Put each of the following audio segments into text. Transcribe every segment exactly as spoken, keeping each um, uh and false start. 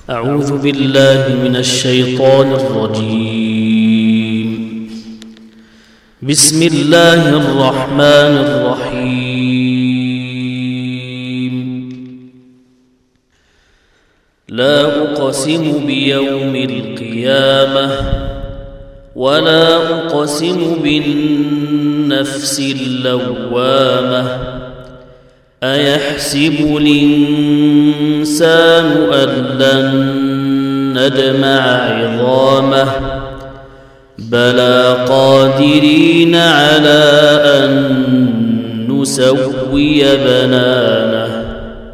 أعوذ بالله من الشيطان الرجيم. بسم الله الرحمن الرحيم. لا أقسم بيوم القيامة ولا أقسم بالنفس اللوامة أيحسب الإنسان أن لن نجمع عظامه بلى قادرين على أن نسوي بنانه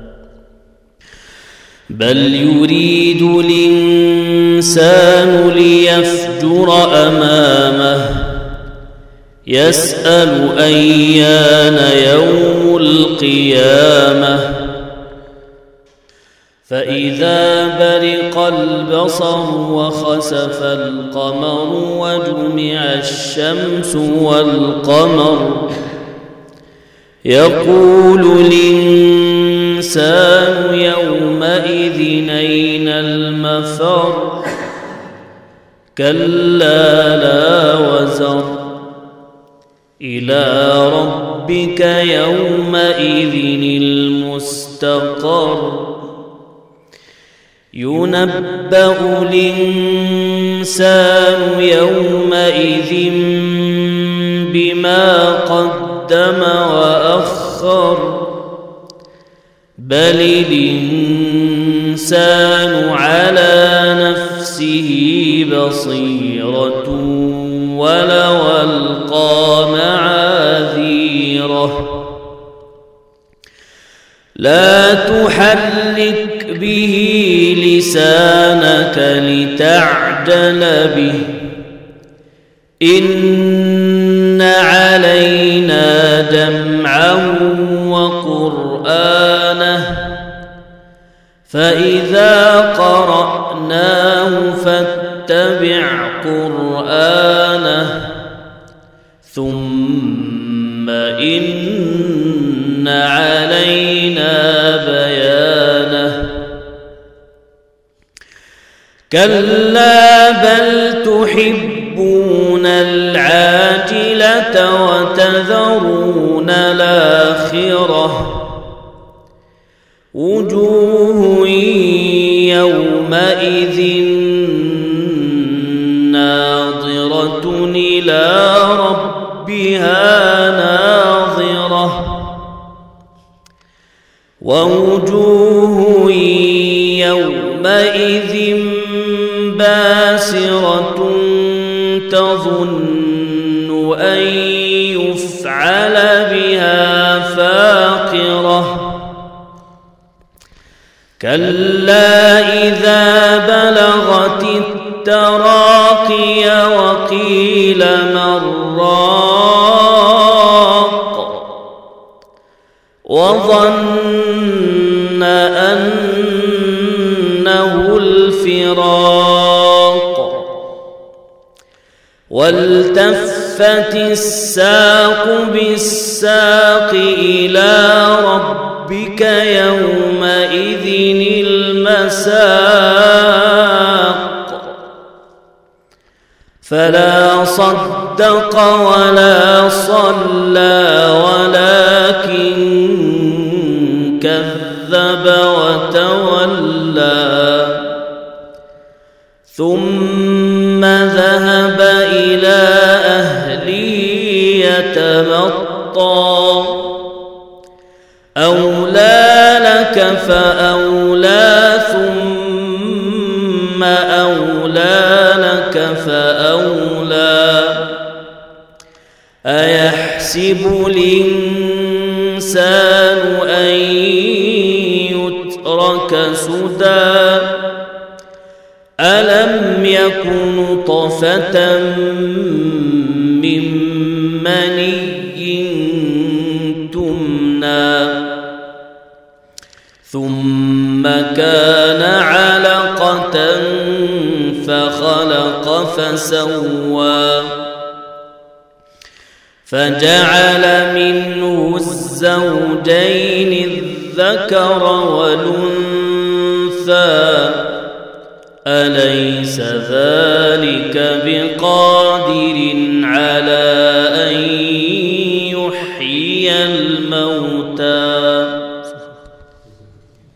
بل يريد الإنسان ليفجر أمامه يسأل أيان يوم القيامة فإذا برق البصر وخسف القمر وجمع الشمس والقمر يقول الإنسان يومئذ أين المفر كلا لا وزر إلى ربك يومئذ المستقر ينبأ الإنسان يومئذ بما قدم وأخر بل الإنسان على نفسه بصيرة ولو ألقى معاذيره لا تحرك به لسانك لتعجل به إن علينا جمعه وقرآنه فإذا قرأناه فاتبع قرآنه ثم إن علينا بيانه كلا بل تحبون العاجلة وتذرون الآخرة وجوه يومئذ ناظرة إلى ربها ناظرة ووجوه يومئذ باسرة تظن أن يفعل بها فاقرة كلا إذا بلغت التراقي وقيل من راق وظن أنه الفراق والتفت الساق بالساق إلى ربك يومئذ المساق فلا صدق ولا صلى ولكن كذب وتولى ثم ذهب إلى أهله يتمطى أولى لك فأولى ثم أولى لك فأولى أيحسب الإنسان أن يترك سدى ألم يكن نطفة من مني تمنى ثم كان علقة فخلق فسوى فجعل منه الزوجين الذكر والأنثى أليس ذلك بقادر على أن يحيي الموتى